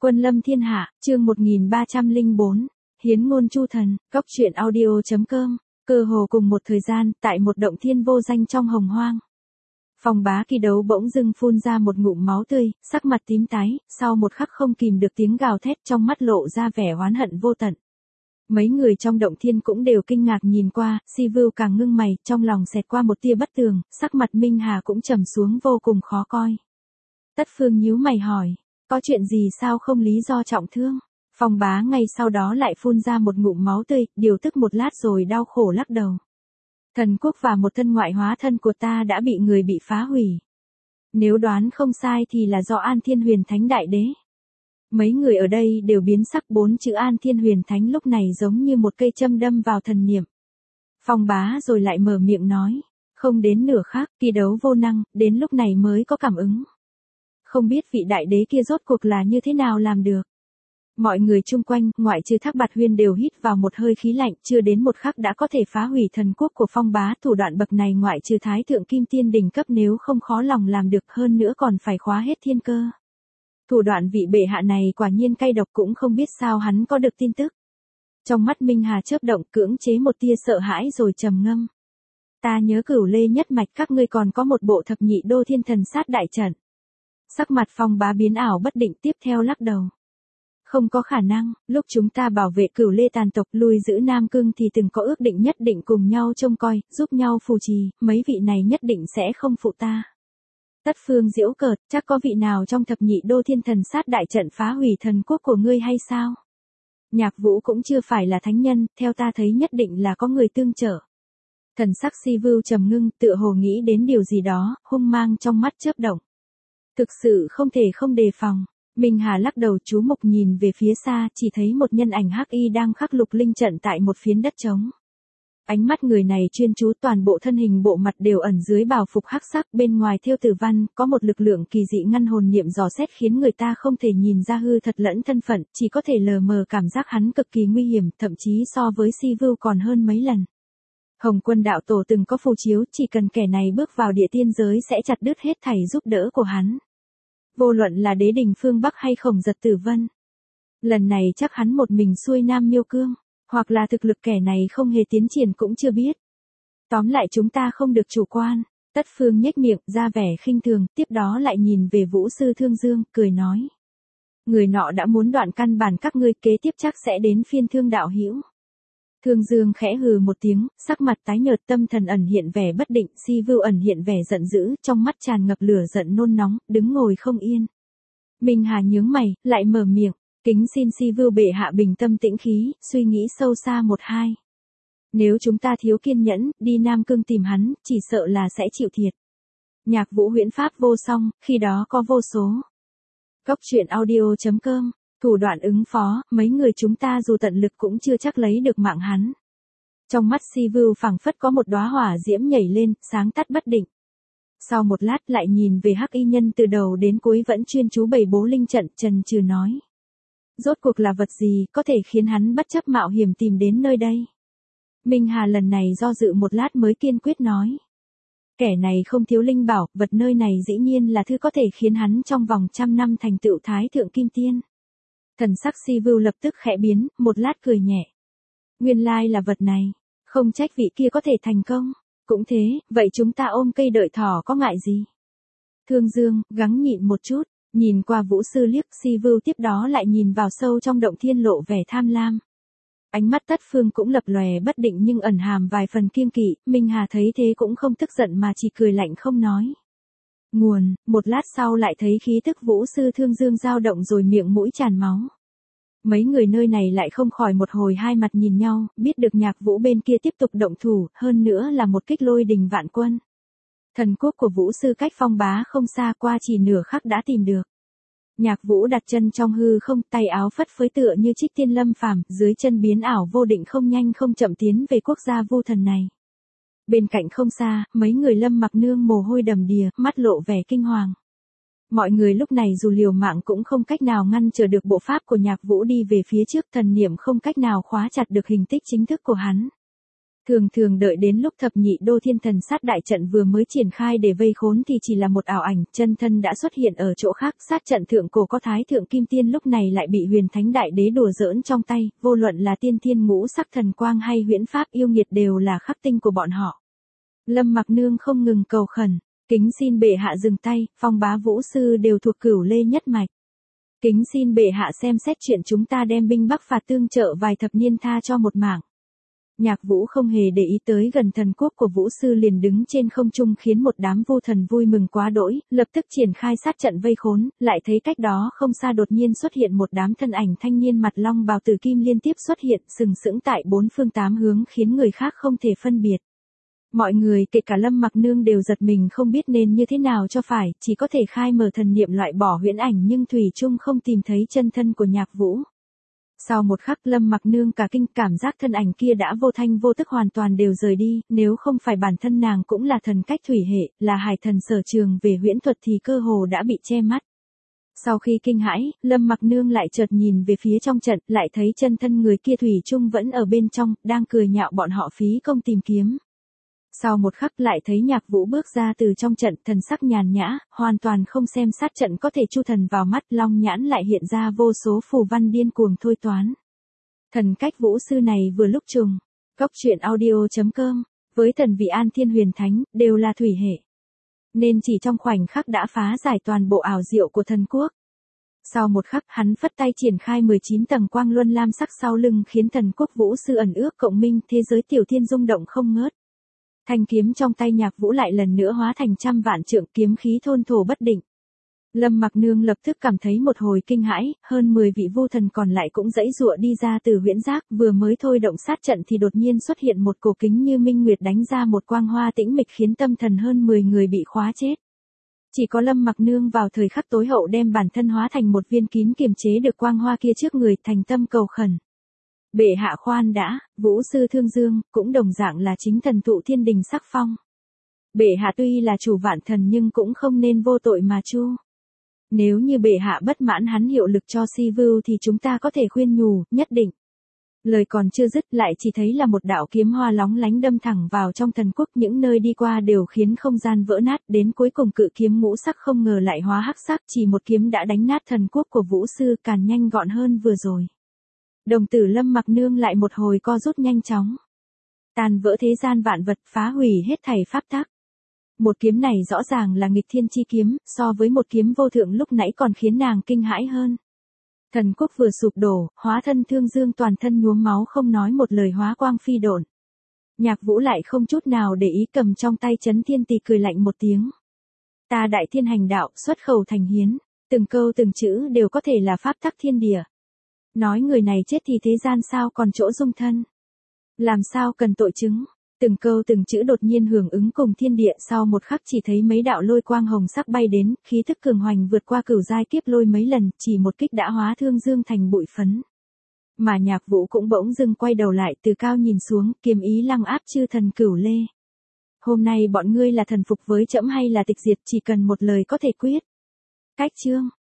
Quân lâm thiên hạ, chương 1304, Hiến ngôn chu thần, Cóc truyện audio.com, cơ hồ cùng một thời gian, tại một động thiên vô danh trong hồng hoang. Phong Bá Kỳ Đấu bỗng dưng phun ra một ngụm máu tươi, sắc mặt tím tái, sau một khắc không kìm được tiếng gào thét trong mắt lộ ra vẻ oán hận vô tận. Mấy người trong động thiên cũng đều kinh ngạc nhìn qua, Si Vưu càng ngưng mày, trong lòng xẹt qua một tia bất tường, sắc mặt Minh Hà cũng trầm xuống vô cùng khó coi. Tất Phương nhíu mày hỏi, có chuyện gì sao không lý do trọng thương? Phong Bá ngay sau đó lại phun ra một ngụm máu tươi, điều tức một lát rồi đau khổ lắc đầu. Thần quốc và một thân ngoại hóa thân của ta đã bị người bị phá hủy. Nếu đoán không sai thì là do An Thiên Huyền Thánh Đại Đế. Mấy người ở đây đều biến sắc, 4 chữ An Thiên Huyền Thánh lúc này giống như một cây châm đâm vào thần niệm. Phong Bá rồi lại mở miệng nói, không đến nửa khắc, Kỳ Đấu vô năng, đến lúc này mới có cảm ứng. Không biết vị đại đế kia rốt cuộc là như thế nào làm được. Mọi người chung quanh, ngoại trừ Thác Bạt Huyên đều hít vào một hơi khí lạnh, chưa đến một khắc đã có thể phá hủy thần quốc của Phong Bá, thủ đoạn bậc này ngoại trừ Thái Thượng Kim Tiên đỉnh cấp nếu không khó lòng làm được, hơn nữa còn phải khóa hết thiên cơ. Thủ đoạn vị bệ hạ này quả nhiên cay độc, cũng không biết sao hắn có được tin tức. Trong mắt Minh Hà chớp động, cưỡng chế một tia sợ hãi rồi trầm ngâm. Ta nhớ Cửu Lê nhất mạch các ngươi còn có một bộ thập nhị đô thiên thần sát đại trận. Sắc mặt Phong Bá biến ảo bất định, tiếp theo lắc đầu. Không có khả năng, lúc chúng ta bảo vệ Cửu Lê tàn tộc lui giữ Nam Cương thì từng có ước định nhất định cùng nhau trông coi, giúp nhau phù trì, mấy vị này nhất định sẽ không phụ ta. Tất Phương giễu cợt, chắc có vị nào trong thập nhị đô thiên thần sát đại trận phá hủy thần quốc của ngươi hay sao? Nhạc Vũ cũng chưa phải là thánh nhân, theo ta thấy nhất định là có người tương trợ. Thần sắc Si Vưu trầm ngưng, tựa hồ nghĩ đến điều gì đó, hung mang trong mắt chớp động. Thực sự không thể không đề phòng. Minh Hà lắc đầu, chú mục nhìn về phía xa, chỉ thấy một nhân ảnh hắc y đang khắc lục linh trận tại một phiến đất trống. Ánh mắt người này chuyên chú, toàn bộ thân hình bộ mặt đều ẩn dưới bào phục hắc sắc, bên ngoài thêu tử văn, có một lực lượng kỳ dị ngăn hồn niệm dò xét khiến người ta không thể nhìn ra hư thật lẫn thân phận, chỉ có thể lờ mờ cảm giác hắn cực kỳ nguy hiểm, thậm chí so với Si Vưu còn hơn mấy lần. Hồng Quân đạo tổ từng có phù chiếu, chỉ cần kẻ này bước vào địa tiên giới sẽ chặt đứt hết thảy giúp đỡ của hắn. Vô luận là Đế Đình Phương Bắc hay Khổng Giật Tử Vân. Lần này chắc hắn một mình xuôi Nam Miêu Cương, hoặc là thực lực kẻ này không hề tiến triển cũng chưa biết. Tóm lại chúng ta không được chủ quan. Tất Phương nhếch miệng, ra vẻ khinh thường, tiếp đó lại nhìn về Vũ Sư Thương Dương, cười nói. Người nọ đã muốn đoạn căn bản các ngươi, kế tiếp chắc sẽ đến phiên Thương đạo hữu. Thương Dương khẽ hừ một tiếng, sắc mặt tái nhợt, tâm thần ẩn hiện vẻ bất định, Si Vưu ẩn hiện vẻ giận dữ, trong mắt tràn ngập lửa giận nôn nóng, đứng ngồi không yên. Minh Hà nhướng mày, lại mở miệng, kính xin Si Vưu bệ hạ bình tâm tĩnh khí, suy nghĩ sâu xa một hai. Nếu chúng ta thiếu kiên nhẫn, đi Nam Cương tìm hắn, chỉ sợ là sẽ chịu thiệt. Nhạc Vũ huyễn pháp vô song, khi đó có vô số. Cóc truyện audio.com, thủ đoạn ứng phó, mấy người chúng ta dù tận lực cũng chưa chắc lấy được mạng hắn. Trong mắt Si Vưu phảng phất có một đóa hỏa diễm nhảy lên, sáng tắt bất định. Sau một lát lại nhìn về hắc y nhân từ đầu đến cuối vẫn chuyên chú bày bố linh trận, chần chừ nói. Rốt cuộc là vật gì có thể khiến hắn bất chấp mạo hiểm tìm đến nơi đây? Minh Hà lần này do dự một lát mới kiên quyết nói. Kẻ này không thiếu linh bảo, vật nơi này dĩ nhiên là thứ có thể khiến hắn trong vòng 100 năm thành tựu Thái Thượng Kim Tiên. Thần sắc Si Vưu lập tức khẽ biến, một lát cười nhẹ. Nguyên lai là vật này, không trách vị kia có thể thành công. Cũng thế, vậy chúng ta ôm cây đợi thỏ có ngại gì? Thương Dương, gắng nhịn một chút, nhìn qua Vũ Sư liếc, Si Vưu tiếp đó lại nhìn vào sâu trong động thiên lộ vẻ tham lam. Ánh mắt Tất Phương cũng lập lòe bất định nhưng ẩn hàm vài phần kiêng kỵ, Minh Hà thấy thế cũng không tức giận mà chỉ cười lạnh không nói. Nguồn, một lát sau lại thấy khí tức Vũ Sư Thương Dương dao động rồi miệng mũi tràn máu. Mấy người nơi này lại không khỏi một hồi hai mặt nhìn nhau, biết được Nhạc Vũ bên kia tiếp tục động thủ, hơn nữa là một kích lôi đình vạn quân. Thần quốc của Vũ Sư cách Phong Bá không xa, qua chỉ nửa khắc đã tìm được. Nhạc Vũ đặt chân trong hư không, tay áo phất phới tựa như trích tiên lâm phàm, dưới chân biến ảo vô định không nhanh không chậm tiến về quốc gia Vu Thần này. Bên cạnh không xa, mấy người Lâm Mặc Nương mồ hôi đầm đìa, mắt lộ vẻ kinh hoàng. Mọi người lúc này dù liều mạng cũng không cách nào ngăn trở được bộ pháp của Nhạc Vũ đi về phía trước, thần niệm không cách nào khóa chặt được hình tích chính thức của hắn. Thường thường đợi đến lúc thập nhị đô thiên thần sát đại trận vừa mới triển khai để vây khốn thì chỉ là một ảo ảnh, chân thân đã xuất hiện ở chỗ khác. Sát trận thượng cổ có Thái Thượng Kim Tiên lúc này lại bị Huyền Thánh Đại Đế đùa giỡn trong tay, vô luận là tiên thiên ngũ sắc thần quang hay huyễn pháp yêu nghiệt đều là khắc tinh của bọn họ. Lâm Mặc Nương không ngừng cầu khẩn, kính xin bệ hạ dừng tay, Phong Bá Vũ sư đều thuộc Cửu Lê nhất mạch. Kính xin bệ hạ xem xét chuyện chúng ta đem binh bắc phạt tương trợ vài thập niên tha cho một mạng. Nhạc Vũ không hề để ý tới gần thần quốc của Vũ sư liền đứng trên không trung khiến một đám vô thần vui mừng quá đỗi, lập tức triển khai sát trận vây khốn, lại thấy cách đó không xa đột nhiên xuất hiện một đám thân ảnh thanh niên mặt long bào tử kim liên tiếp xuất hiện sừng sững tại bốn phương tám hướng khiến người khác không thể phân biệt. Mọi người kể cả Lâm Mặc Nương đều giật mình không biết nên như thế nào cho phải, chỉ có thể khai mở thần niệm loại bỏ huyễn ảnh nhưng thủy chung không tìm thấy chân thân của Nhạc Vũ. Sau một khắc Lâm Mặc Nương cả kinh, cảm giác thân ảnh kia đã vô thanh vô tức hoàn toàn đều rời đi, nếu không phải bản thân nàng cũng là thần cách thủy hệ, là hải thần sở trường về huyễn thuật thì cơ hồ đã bị che mắt. Sau khi kinh hãi, Lâm Mặc Nương lại chợt nhìn về phía trong trận, lại thấy chân thân người kia thủy chung vẫn ở bên trong, đang cười nhạo bọn họ phí công tìm kiếm. Sau một khắc lại thấy Nhạc Vũ bước ra từ trong trận, thần sắc nhàn nhã, hoàn toàn không xem sát trận có thể chu thần vào mắt, long nhãn lại hiện ra vô số phù văn điên cuồng thôi toán. Thần cách Vũ sư này vừa lúc trùng, Cốc truyện audio.com, với thần vị An Thiên Huyền Thánh, đều là thủy hệ. Nên chỉ trong khoảnh khắc đã phá giải toàn bộ ảo diệu của thần quốc. Sau một khắc hắn phất tay triển khai 19 tầng quang luân lam sắc sau lưng khiến thần quốc Vũ sư ẩn ước cộng minh, thế giới tiểu thiên rung động không ngớt. Thanh kiếm trong tay Nhạc Vũ lại lần nữa hóa thành trăm vạn trượng, kiếm khí thôn thổ bất định. Lâm Mặc Nương lập tức cảm thấy một hồi kinh hãi, hơn 10 vị vô thần còn lại cũng giãy giụa đi ra từ huyễn giác, vừa mới thôi động sát trận thì đột nhiên xuất hiện một cổ kính như minh nguyệt đánh ra một quang hoa tĩnh mịch khiến tâm thần hơn 10 người bị khóa chết. Chỉ có Lâm Mặc Nương vào thời khắc tối hậu đem bản thân hóa thành một viên kín kiềm chế được quang hoa kia trước người, thành tâm cầu khẩn. Bệ hạ khoan đã, Vũ sư Thương Dương, cũng đồng dạng là chính thần thụ thiên đình sắc phong. Bệ hạ tuy là chủ vạn thần nhưng cũng không nên vô tội mà chu. Nếu như bệ hạ bất mãn hắn hiệu lực cho Si Vưu thì chúng ta có thể khuyên nhủ, nhất định. Lời còn chưa dứt lại chỉ thấy là một đạo kiếm hoa lóng lánh đâm thẳng vào trong thần quốc, những nơi đi qua đều khiến không gian vỡ nát, đến cuối cùng cự kiếm ngũ sắc không ngờ lại hóa hắc sắc, chỉ một kiếm đã đánh nát thần quốc của Vũ sư, càng nhanh gọn hơn vừa rồi. Đồng tử Lâm Mặc Nương lại một hồi co rút nhanh chóng. Tàn vỡ thế gian vạn vật, phá hủy hết thảy pháp tắc. Một kiếm này rõ ràng là nghịch thiên chi kiếm, so với một kiếm vô thượng lúc nãy còn khiến nàng kinh hãi hơn. Thần quốc vừa sụp đổ, hóa thân Thương Dương toàn thân nhuốm máu không nói một lời hóa quang phi độn. Nhạc Vũ lại không chút nào để ý cầm trong tay Chấn Thiên Tỳ cười lạnh một tiếng. Ta đại thiên hành đạo, xuất khẩu thành hiến, từng câu từng chữ đều có thể là pháp tắc thiên địa. Nói người này chết thì thế gian sao còn chỗ dung thân. Làm sao cần tội chứng. Từng câu từng chữ đột nhiên hưởng ứng cùng thiên địa, sau một khắc chỉ thấy mấy đạo lôi quang hồng sắc bay đến, khí thức cường hoành vượt qua cửu giai kiếp lôi mấy lần, chỉ một kích đã hóa Thương Dương thành bụi phấn. Mà Nhạc Vũ cũng bỗng dưng quay đầu lại từ cao nhìn xuống, kiềm ý lăng áp chư thần Cửu Lê. Hôm nay bọn ngươi là thần phục với trẫm hay là tịch diệt, chỉ cần một lời có thể quyết. Cách chương.